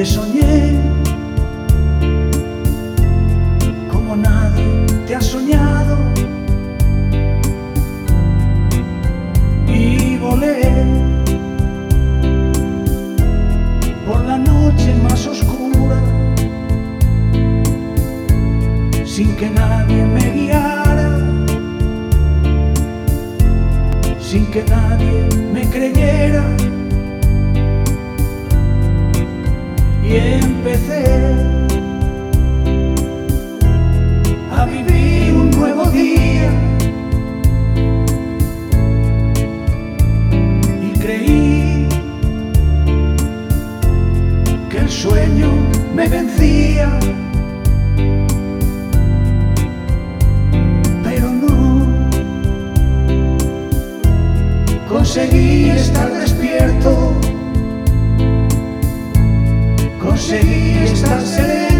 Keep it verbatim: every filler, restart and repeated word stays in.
te soñé como nadie te ha soñado y volé por la noche más oscura sin que nadie me guiara, sin que nadie me creyera. Y empecé a vivir un nuevo día y creí que el sueño me vencía, pero no. Conseguí estar despierto, conseguí estar sereno.